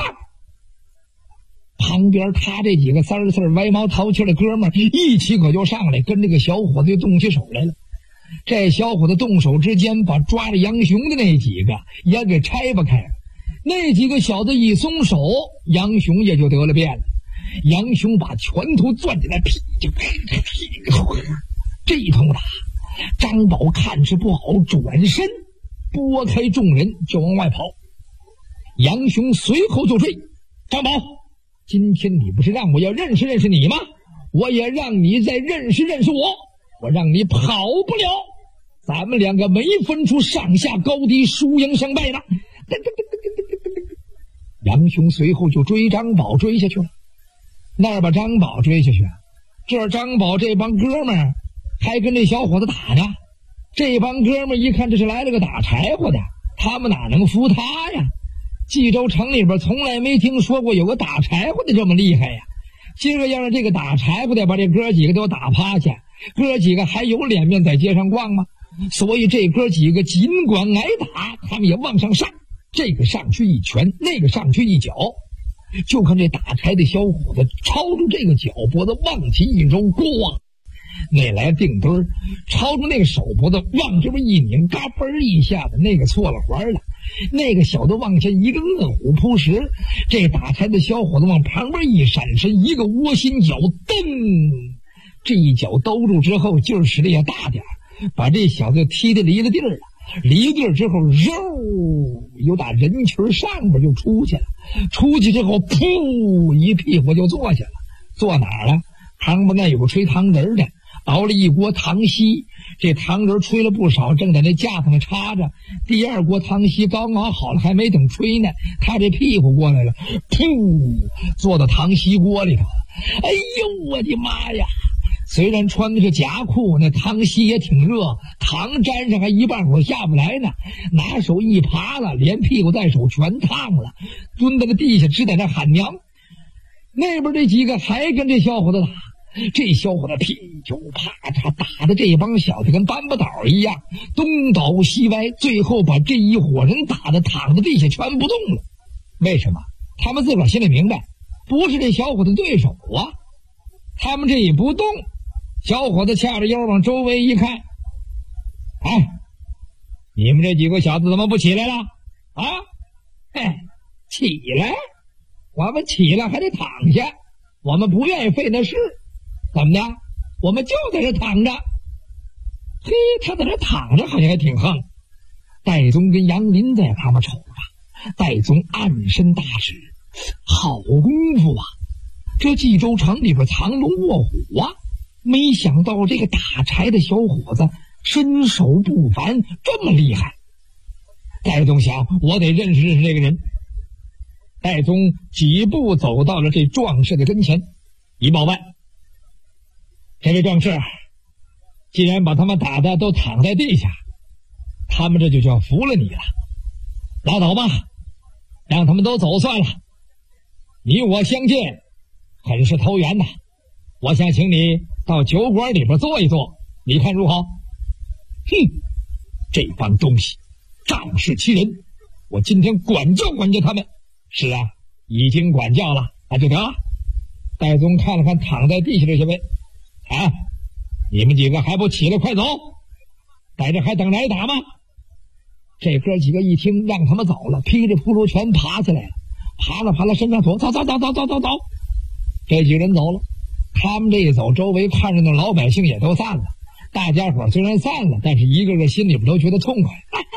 旁边他这几个3岁歪毛淘气的哥们一起可就上来，跟这个小伙子就动起手来了。这小伙子动手之间，把抓着杨雄的那几个也给拆不开了。那几个小子一松手，杨雄也就得了便了。杨雄把拳头攥起来，劈就这一通打。张宝看是不好，转身拨开众人就往外跑。杨雄随后就追。张宝，今天你不是让我要认识认识你吗？我也让你再认识认识我，我让你跑不了。咱们2个没分出上下高低，输赢胜败呢。杨雄随后就追张宝追下去了。那儿把张宝追下去，这张宝这帮哥们儿还跟这小伙子打呢。这帮哥们儿一看这是来了个打柴火的，他们哪能服他呀？冀州城里边从来没听说过有个打柴火的这么厉害呀。今儿要让这个打柴火的把这哥几个都打趴下，哥几个还有脸面在街上逛吗？所以这哥几个尽管挨打，他们也往上上，这个上去一拳，那个上去一脚。就看这打柴的小伙子抄住这个脚脖子往起一揉，咣，那来定墩儿，抄住那个手脖子往这边一拧，嘎嘣一下子，那个错了环了。那个小的往前一个饿虎扑食，这打柴的小伙子往旁边一闪身，一个窝心脚，噔，这一脚兜住之后劲儿使的也大点，把这小子踢得离了地儿了。离地儿之后，肉又打人群上边就出去了。出去之后，噗，一屁股就坐下了。坐哪儿了？旁边那有个吹糖人的， 熬了一锅糖稀，这糖人吹了不少，正在那架子上插着。第二锅糖稀刚熬好了，还没等吹呢，他这屁股过来了，噗，坐到糖稀锅里头了。哎呦我的妈呀！虽然穿的是夹裤，那糖稀也挺热，糖沾上还一半会下不来呢。拿手一扒了，连屁股带手全烫了，蹲在那地下只在那喊娘。那边这几个还跟这小伙子打，这小伙子噼就啪嚓打的这帮小子跟搬不倒一样，东倒西歪，最后把这一伙人打的躺在地下全不动了。为什么？他们自个儿心里明白，不是这小伙子对手啊。他们这一不动，小伙子掐着腰往周围一看，哎，你们这几个小子怎么不起来了啊？哎，起来，我们起来还得躺下，我们不愿意费那事。怎么的？我们就在这躺着。嘿，他在这躺着好像还挺横。戴宗跟杨林在他们瞅着，戴宗暗伸大指，好功夫啊！这冀州城里边藏龙卧虎啊！没想到这个打柴的小伙子身手不凡，这么厉害。戴宗想，我得认识认识这个人。戴宗几步走到了这壮士的跟前，一报万：这位壮士，既然把他们打的都躺在地下，他们这就叫服了你了。拉倒吧，让他们都走算了。你我相见，很是投缘呐。我想请你到酒馆里边坐一坐，你看如何？哼，这帮东西仗势欺人，我今天管教管教他们。是啊，已经管教了，那就得了。戴宗看了看躺在地下这些位，啊，你们几个还不起来，快走！在这还等挨打吗？这哥几个一听让他们走了，披着扑噜全爬起来了，爬了身上走。这几个人走了，他们这一走，周围看着那老百姓也都散了。大家伙虽然散了，但是一个个心里边都觉得痛快。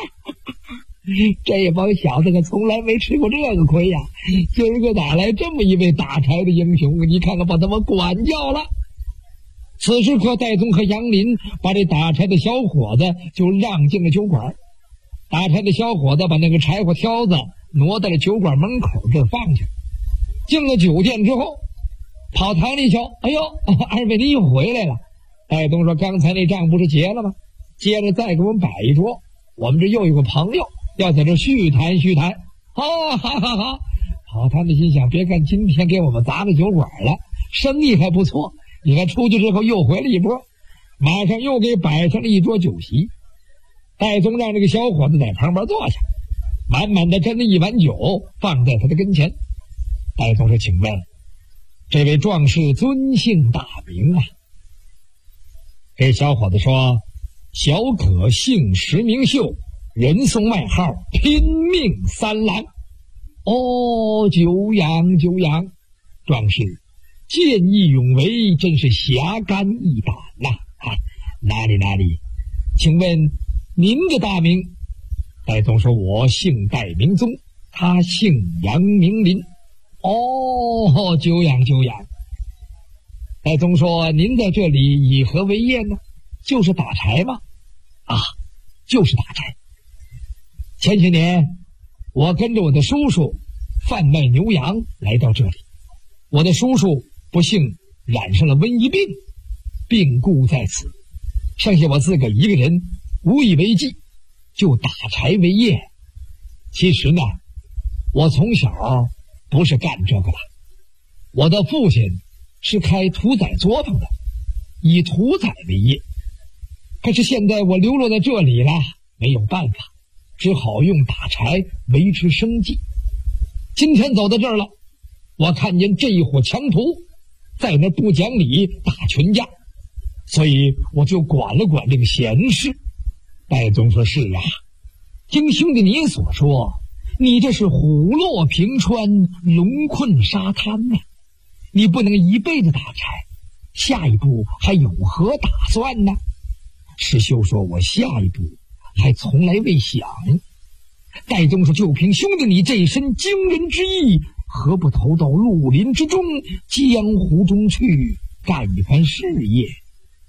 这帮小子可从来没吃过这个亏呀！今儿个打来这么一位打柴的英雄，你看看把他们管教了。此时可戴宗和杨林把这打柴的小伙子就让进了酒馆。打柴的小伙子把那个柴火挑子挪到了酒馆门口这儿放下。进了酒店之后，跑堂里一瞧，哎呦，二位您又回来了。戴宗说，刚才那账不是结了吗？接着再给我们摆一桌，我们这又有个朋友要在这续谈。好。跑堂的心想，别看今天给我们砸了酒馆了，生意还不错，你看出去之后又回了一波，马上又给摆上了一桌酒席。戴宗让这个小伙子在旁边坐下，满满的斟了一碗酒放在他的跟前。戴宗说，请问这位壮士尊姓大名啊？这小伙子说，小可姓石名秀，人送外号拼命三郎。哦，久仰。壮士见义勇为，真是侠肝义胆呐！哪里？请问您的大名？戴宗说，我姓戴名宗，他姓杨名林。哦，久仰。戴宗说，您在这里以何为业呢？就是打柴吗？啊，就是打柴。前些年我跟着我的叔叔贩卖牛羊来到这里，我的叔叔不幸染上了瘟疫病，病故在此，剩下我自个一个人无以为继，就打柴为业。其实呢，我从小不是干这个的，我的父亲是开屠宰作坊的，以屠宰为业。可是现在我流落在这里了，没有办法，只好用打柴维持生计。今天走到这儿了，我看见这一伙强徒在那不讲理打群架，所以我就管了管这个闲事。戴宗说，是啊，听兄弟你所说，你这是虎落平川，龙困沙滩呐，你不能一辈子打柴，下一步还有何打算呢？师兄说，我下一步还从来未想。戴宗说，就凭兄弟你这身惊人之意，何不投到绿林之中，江湖中去干一番事业？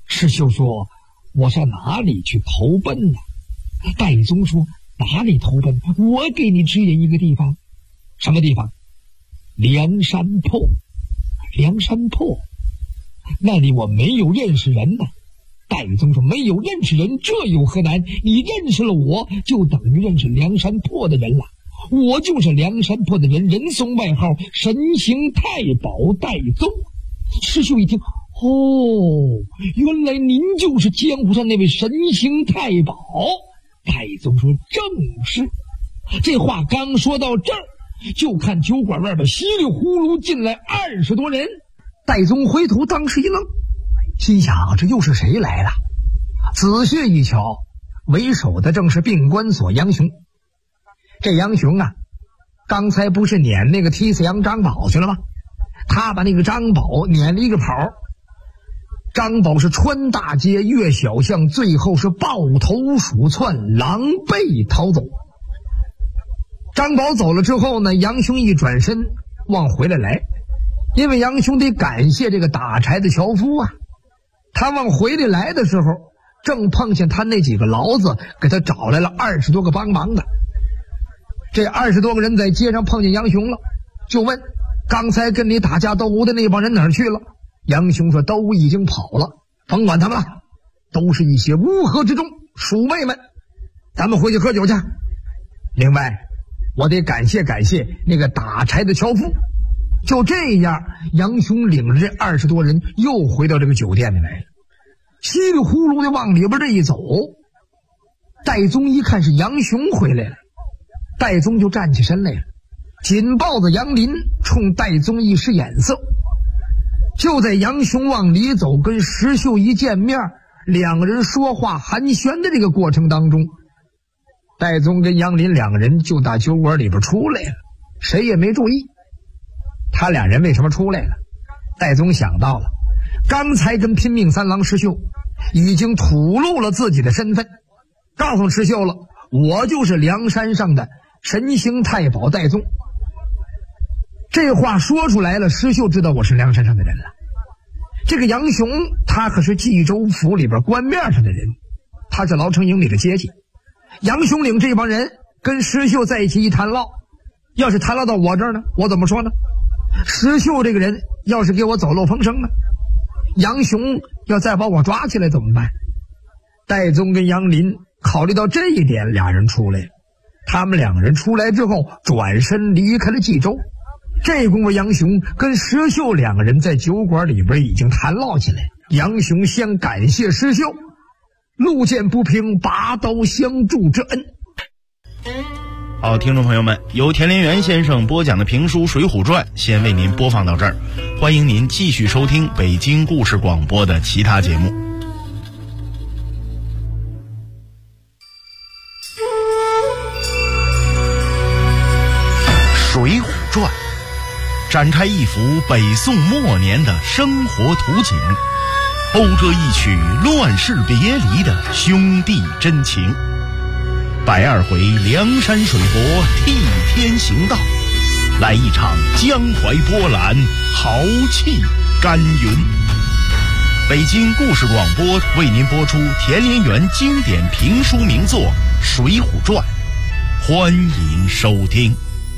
石秀说：“我上哪里去投奔呢？”戴宗说：“哪里投奔？我给你指引一个地方。”什么地方？梁山泊。梁山泊，那里我没有认识人呢。戴宗说：“没有认识人，这有何难？你认识了我，就等于认识梁山泊的人了。我就是梁山泊的人，人送外号神行太保戴宗。”石秀一听，原来您就是江湖上那位神行太保。戴宗说：“正是。”这话刚说到这儿，就看酒馆外边稀里呼噜进来20多人。戴宗回头当时一愣，心想这又是谁来了？仔细一瞧，为首的正是病关所杨雄。这杨雄啊，刚才不是撵那个踢死羊张宝去了吗？他把那个张宝撵了一个跑。张宝是穿大街越小巷，最后是抱头鼠窜，狼狈逃走。张宝走了之后呢，杨雄一转身往回来，因为杨雄得感谢这个打柴的樵夫啊。他往回来的时候，正碰见他那几个牢子给他找来了20多个帮忙的。这20多个人在街上碰见杨雄了，就问：“刚才跟你打架斗殴的那帮人哪儿去了？”杨雄说：“都已经跑了，甭管他们了，都是一些乌合之众，鼠辈们，咱们回去喝酒去。另外，我得感谢那个打柴的樵夫。”就这样，杨雄领着这20多人又回到这个酒店里来了，稀里呼噜的往里边这一走。戴宗一看是杨雄回来了，戴宗就站起身来了，紧抱着杨林，冲戴宗一使眼色。就在杨雄往里走，跟石秀一见面，两个人说话寒暄的这个过程当中，戴宗跟杨林两个人就打酒馆里边出来了，谁也没注意他俩人为什么出来了。戴宗想到了，刚才跟拼命三郎石秀已经吐露了自己的身份，告诉石秀了，我就是梁山上的神行太保戴宗。这话说出来了，石秀知道我是梁山上的人了。这个杨雄他可是冀州府里边官面上的人，他是牢城营里的阶级。杨雄领这帮人跟石秀在一起一谈唠，要是谈唠到我这儿呢，我怎么说呢？石秀这个人要是给我走漏风声呢，杨雄要再把我抓起来怎么办？戴宗跟杨林考虑到这一点，俩人出来了。他们两个人出来之后，转身离开了冀州。这功夫，杨雄跟石秀两个人在酒馆里边已经谈唠起来。杨雄先感谢石秀路见不平拔刀相助之恩。
好，听众朋友们，由田连元先生播讲的评书《水浒传》先为您播放到这儿，欢迎您继续收听北京故事广播的其他节目。《水浒传》展开一幅北宋末年的生活图景，讴歌一曲乱世别离的兄弟真情。102回梁山水泊替天行道，来一场江淮波澜，豪气干云。北京故事广播为您播出田连元经典评书名作《水浒传》，欢迎收听。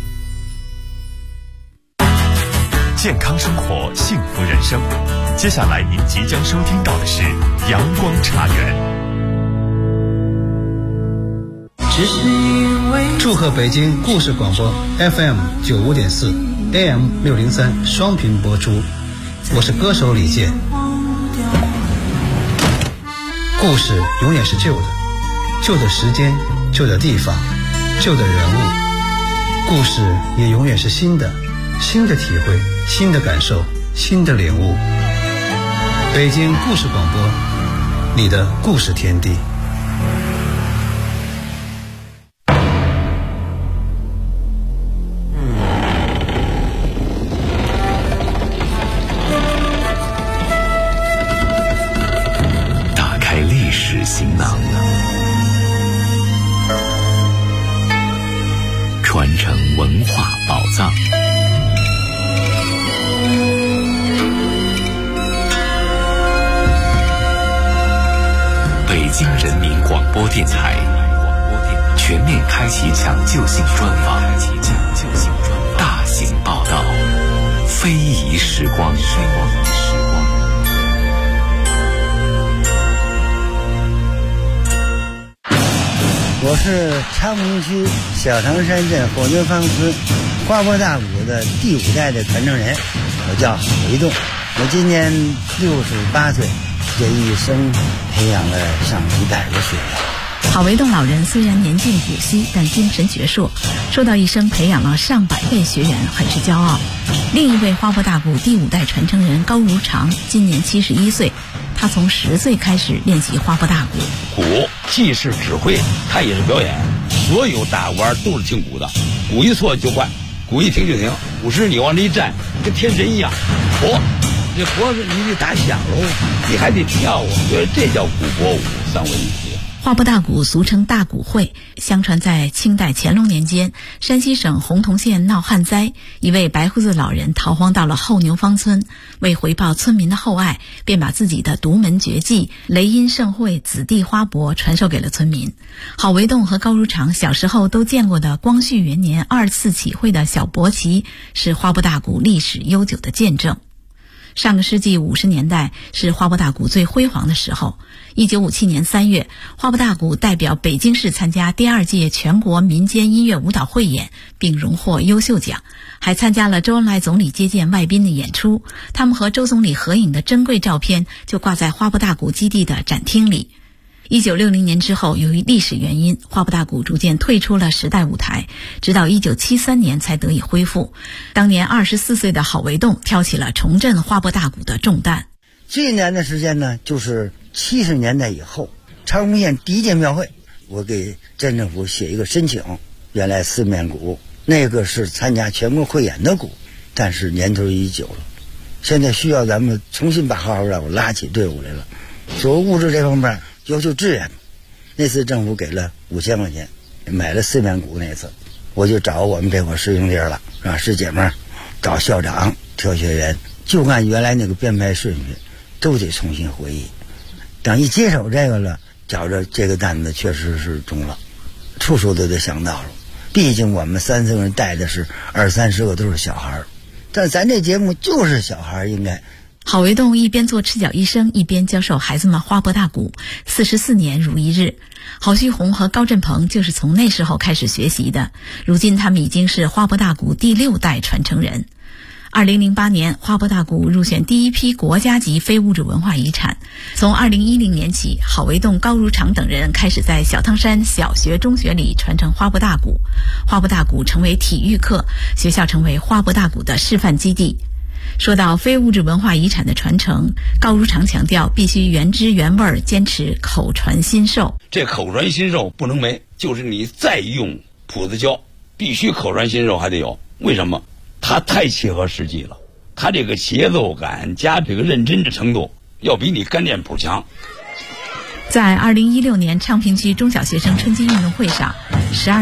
健康生活，幸福人生。接下来您即将收听到的是阳光茶园。
祝贺北京故事广播 FM 95.4 AM 603双频播出，我是歌手李健。故事永远是旧的，旧的时间，旧的地方，旧的人物。故事也永远是新的，新的体会，新的感受，新的领悟。北京故事广播，你的故事天地。
打开历史行囊，传承文化宝藏。 京人民广播电台全面开启抢救性专访，大型报道，非遗时光。
我是昌平区小唐山镇火牛坊村花坡大鼓的第5代的传承人，我叫韦栋，我今年68岁，这一生培养了上100个学员。
郝维栋老人虽然年近古稀，但精神矍铄，说到一生培养了上百位学员，很是骄傲。另一位花坡大鼓第5代传承人高如常，今年71岁，他从10岁开始练习花坡大鼓。
鼓既是指挥，它也是表演，所有大鼓都是听鼓的，鼓一错就换，鼓一停就停，鼓时你往这一站，跟天神一样，活，这活是你得打响喽，你还得跳啊，所以这叫鼓活舞3位一体。
花坡大鼓俗称大鼓会，相传在清代乾隆年间，山西省洪洞县闹旱灾，一位白胡子老人逃荒到了后牛坊村，为回报村民的厚爱，便把自己的独门绝技雷音盛会子弟花帛传授给了村民。郝维栋和高如常小时候都见过的光绪元年2次起会的小国旗，是花坡大鼓历史悠久的见证。上个世纪50年代是花坡大鼓最辉煌的时候。1957年3月，花坡大鼓代表北京市参加第2届全国民间音乐舞蹈汇演，并荣获优秀奖，还参加了周恩来总理接见外宾的演出。他们和周总理合影的珍贵照片就挂在花坡大鼓基地的展厅里。1960年之后，由于历史原因，花坡大鼓逐渐退出了时代舞台，直到1973年才得以恢复。当年24岁的郝维栋挑起了重振花坡大鼓的重担。
最难的时间呢，就是70年代以后，昌平县第1届庙会，我给镇政府写一个申请，原来4面鼓，那个是参加全国汇演的鼓，但是年头已久了，现在需要咱们重新把号让我拉起队伍来了。所谓物质这方面要求支援，那次政府给了5000块钱，买了4面鼓。那次我就找我们这块师兄弟了，让师姐们找校长挑学员，就按原来那个编排顺序都得重新回忆。等一接手这个了，觉着这个担子确实是重了，处处都得想到了。毕竟我们3、4个人带的是20-30个都是小孩，但咱这节目就是小孩应该。
郝维栋一边做赤脚医生，一边教授孩子们花坡大鼓，44年如一日。郝旭红和高振鹏就是从那时候开始学习的，如今他们已经是花坡大鼓第6代传承人。2008年，花坡大鼓入选第1批国家级非物质文化遗产。从2010年起，郝维栋、高如常等人开始在小汤山小学、中学里传承花坡大鼓。花坡大鼓成为体育课，学校成为花坡大鼓的示范基地。说到非物质文化遗产的传承，高如常强调必须原汁原味，坚持口传心授。
这口传心授不能没，就是你再用谱子教，必须口传心授还得有。为什么？它太切合实际了，它这个节奏感加这个认真的程度，要比你干练谱强。
在2016年昌平区中小学生春季运动会上，12